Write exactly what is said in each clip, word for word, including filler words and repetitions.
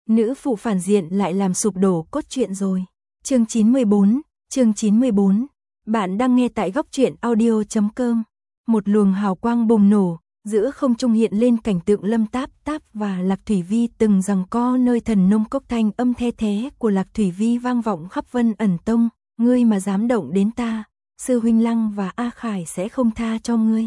Nữ phụ phản diện lại làm sụp đổ cốt truyện rồi. Chương chín mươi bốn, chương chín mươi bốn. Bạn đang nghe tại góc truyện audio chấm com. Một luồng hào quang bùng nổ, giữa không trung hiện lên cảnh tượng Lâm Táp Táp và Lạc Thủy Vi từng giằng co nơi thần nông cốc, thanh âm the thé của Lạc Thủy Vi vang vọng khắp Vân Ẩn Tông, ngươi mà dám động đến ta, sư huynh Lăng và A Khải sẽ không tha cho ngươi.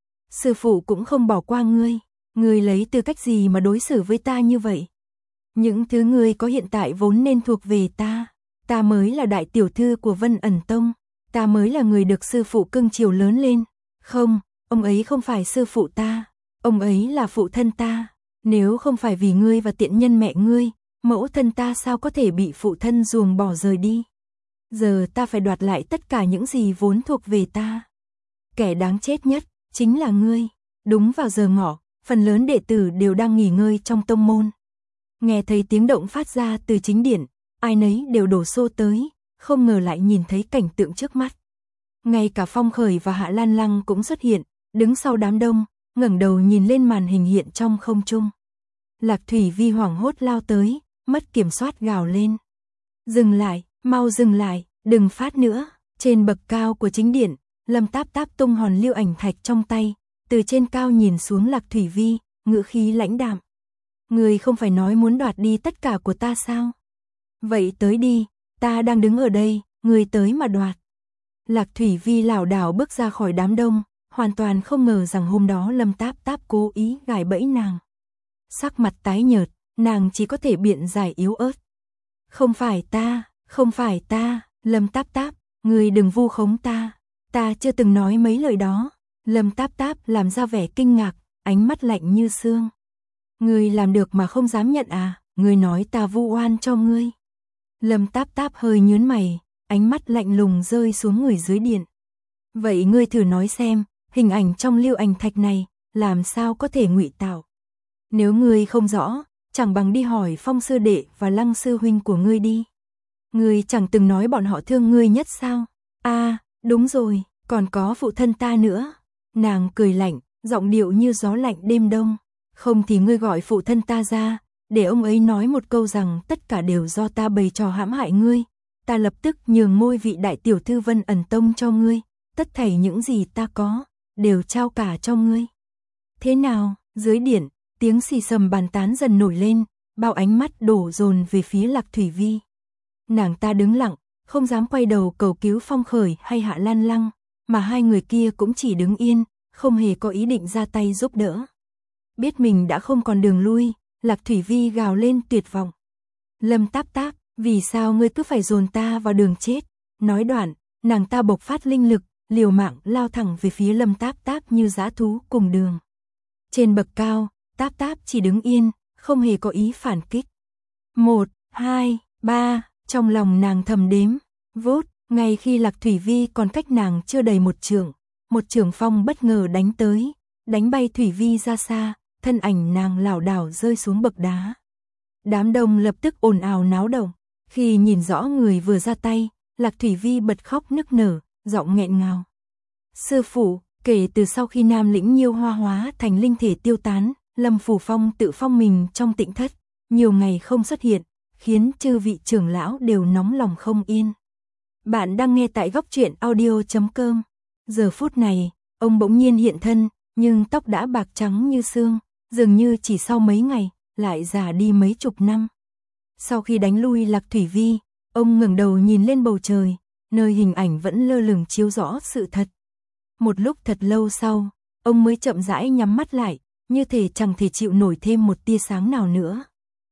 Sư phụ cũng không bỏ qua ngươi, ngươi lấy tư cách gì mà đối xử với ta như vậy? Những thứ ngươi có hiện tại vốn nên thuộc về ta, ta mới là đại tiểu thư của Vân Ẩn Tông, ta mới là người được sư phụ cưng chiều lớn lên. Không, ông ấy không phải sư phụ ta, ông ấy là phụ thân ta, nếu không phải vì ngươi và tiện nhân mẹ ngươi, mẫu thân ta sao có thể bị phụ thân ruồng bỏ rời đi. Giờ ta phải đoạt lại tất cả những gì vốn thuộc về ta. Kẻ đáng chết nhất chính là ngươi. Đúng vào giờ ngọ, phần lớn đệ tử đều đang nghỉ ngơi trong tông môn. Nghe thấy tiếng động phát ra từ chính điện, ai nấy đều đổ xô tới, không ngờ lại nhìn thấy cảnh tượng trước mắt. Ngay cả Phong Khởi và Hạ Lan Lăng cũng xuất hiện, đứng sau đám đông, ngẩng đầu nhìn lên màn hình hiện trong không trung. Lạc Thủy Vi hoảng hốt lao tới, mất kiểm soát gào lên. Dừng lại, mau dừng lại, đừng phát nữa. Trên bậc cao của chính điện, Lâm Táp Táp tung hòn lưu ảnh thạch trong tay, từ trên cao nhìn xuống Lạc Thủy Vi, ngữ khí lãnh đạm. Ngươi không phải nói muốn đoạt đi tất cả của ta sao? Vậy tới đi, ta đang đứng ở đây, ngươi tới mà đoạt. Lạc Thủy Vi lảo đảo bước ra khỏi đám đông, hoàn toàn không ngờ rằng hôm đó Lâm Táp Táp cố ý gài bẫy nàng. Sắc mặt tái nhợt, nàng chỉ có thể biện giải yếu ớt. Không phải ta, không phải ta, Lâm Táp Táp, ngươi đừng vu khống ta, ta chưa từng nói mấy lời đó. Lâm Táp Táp làm ra vẻ kinh ngạc, ánh mắt lạnh như xương. Ngươi làm được mà không dám nhận à, ngươi nói ta vu oan cho ngươi. Lâm Táp Táp hơi nhướng mày, ánh mắt lạnh lùng rơi xuống người dưới điện. Vậy ngươi thử nói xem, hình ảnh trong lưu ảnh thạch này, làm sao có thể ngụy tạo? Nếu ngươi không rõ, chẳng bằng đi hỏi Phong sư đệ và Lăng sư huynh của ngươi đi. Ngươi chẳng từng nói bọn họ thương ngươi nhất sao? À, đúng rồi, còn có phụ thân ta nữa. Nàng cười lạnh, giọng điệu như gió lạnh đêm đông. Không thì ngươi gọi phụ thân ta ra, để ông ấy nói một câu rằng tất cả đều do ta bày trò hãm hại ngươi. Ta lập tức nhường ngôi vị đại tiểu thư Vân Ẩn Tông cho ngươi, tất thảy những gì ta có, đều trao cả cho ngươi. Thế nào? Dưới điện, tiếng xì xầm bàn tán dần nổi lên, bao ánh mắt đổ dồn về phía Lạc Thủy Vi. Nàng ta đứng lặng, không dám quay đầu cầu cứu Phong Khởi hay Hạ Lan Lăng, mà hai người kia cũng chỉ đứng yên, không hề có ý định ra tay giúp đỡ. Biết mình đã không còn đường lui, Lạc Thủy Vi gào lên tuyệt vọng. Lâm Táp Táp, vì sao ngươi cứ phải dồn ta vào đường chết? Nói đoạn, nàng ta bộc phát linh lực, liều mạng lao thẳng về phía Lâm Táp Táp như dã thú cùng đường. Trên bậc cao, Táp Táp chỉ đứng yên, không hề có ý phản kích. Một, hai, ba, trong lòng nàng thầm đếm, vút, ngay khi Lạc Thủy Vi còn cách nàng chưa đầy một trượng, một trường phong bất ngờ đánh tới, đánh bay Thủy Vi ra xa, thân ảnh nàng lảo đảo rơi xuống bậc đá. Đám đông lập tức ồn ào náo động, khi nhìn rõ người vừa ra tay, Lạc Thủy Vi bật khóc nức nở, giọng nghẹn ngào. Sư phụ, kể từ sau khi Nam Lĩnh Nhiêu Hoa hóa thành linh thể tiêu tán, Lâm Phủ Phong tự phong mình trong tịnh thất, nhiều ngày không xuất hiện, khiến chư vị trưởng lão đều nóng lòng không yên. Bạn đang nghe tại góc truyện audio chấm com. Giờ phút này, ông bỗng nhiên hiện thân, nhưng tóc đã bạc trắng như sương, dường như chỉ sau mấy ngày, lại già đi mấy chục năm. Sau khi đánh lui Lạc Thủy Vi, ông ngẩng đầu nhìn lên bầu trời, nơi hình ảnh vẫn lơ lửng chiếu rõ sự thật. Một lúc thật lâu sau, ông mới chậm rãi nhắm mắt lại, như thể chẳng thể chịu nổi thêm một tia sáng nào nữa.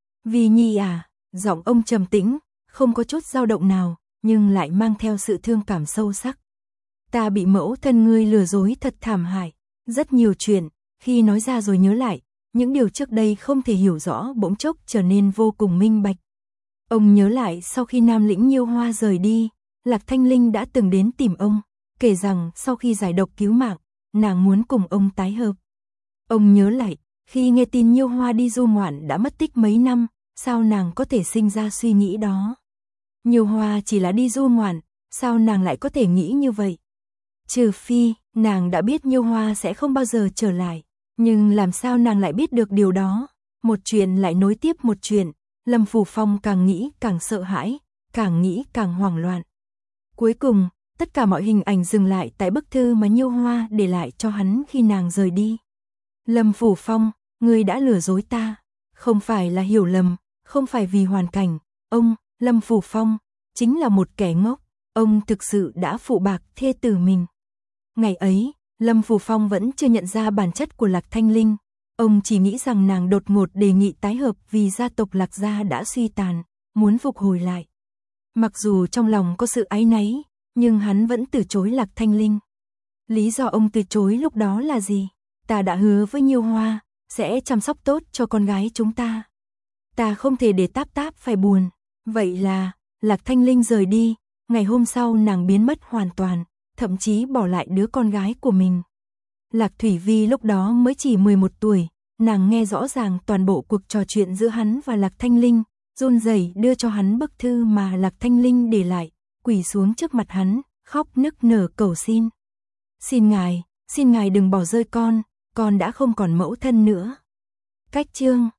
Vi Nhi à, giọng ông trầm tĩnh, không có chút dao động nào, nhưng lại mang theo sự thương cảm sâu sắc. Ta bị mẫu thân ngươi lừa dối thật thảm hại, rất nhiều chuyện, khi nói ra rồi nhớ lại, những điều trước đây không thể hiểu rõ bỗng chốc trở nên vô cùng minh bạch. Ông nhớ lại sau khi Nam Lĩnh Nhiêu Hoa rời đi, Lạc Thanh Linh đã từng đến tìm ông, kể rằng sau khi giải độc cứu mạng, nàng muốn cùng ông tái hợp. Ông nhớ lại, khi nghe tin Nhiêu Hoa đi du ngoạn đã mất tích mấy năm, sao nàng có thể sinh ra suy nghĩ đó? Nhiêu Hoa chỉ là đi du ngoạn, sao nàng lại có thể nghĩ như vậy? Trừ phi, nàng đã biết Nhiêu Hoa sẽ không bao giờ trở lại. Nhưng làm sao nàng lại biết được điều đó? Một chuyện lại nối tiếp một chuyện, Lâm Phù Phong càng nghĩ càng sợ hãi, càng nghĩ càng hoảng loạn. Cuối cùng, tất cả mọi hình ảnh dừng lại tại bức thư mà Nhiêu Hoa để lại cho hắn khi nàng rời đi. Lâm Phù Phong, ngươi đã lừa dối ta, không phải là hiểu lầm, không phải vì hoàn cảnh, ông, Lâm Phù Phong, chính là một kẻ ngốc, ông thực sự đã phụ bạc thê tử mình. Ngày ấy, Lâm Phù Phong vẫn chưa nhận ra bản chất của Lạc Thanh Linh, ông chỉ nghĩ rằng nàng đột ngột đề nghị tái hợp vì gia tộc Lạc gia đã suy tàn, muốn phục hồi lại. Mặc dù trong lòng có sự áy náy, nhưng hắn vẫn từ chối Lạc Thanh Linh. Lý do ông từ chối lúc đó là gì? Ta đã hứa với Nhiêu Hoa, sẽ chăm sóc tốt cho con gái chúng ta. Ta không thể để Táp Táp phải buồn. Vậy là, Lạc Thanh Linh rời đi, ngày hôm sau nàng biến mất hoàn toàn, thậm chí bỏ lại đứa con gái của mình. Lạc Thủy Vi lúc đó mới chỉ mười một tuổi, nàng nghe rõ ràng toàn bộ cuộc trò chuyện giữa hắn và Lạc Thanh Linh, run rẩy đưa cho hắn bức thư mà Lạc Thanh Linh để lại, quỳ xuống trước mặt hắn, khóc nức nở cầu xin. Xin ngài, xin ngài đừng bỏ rơi con, con đã không còn mẫu thân nữa. Cách chương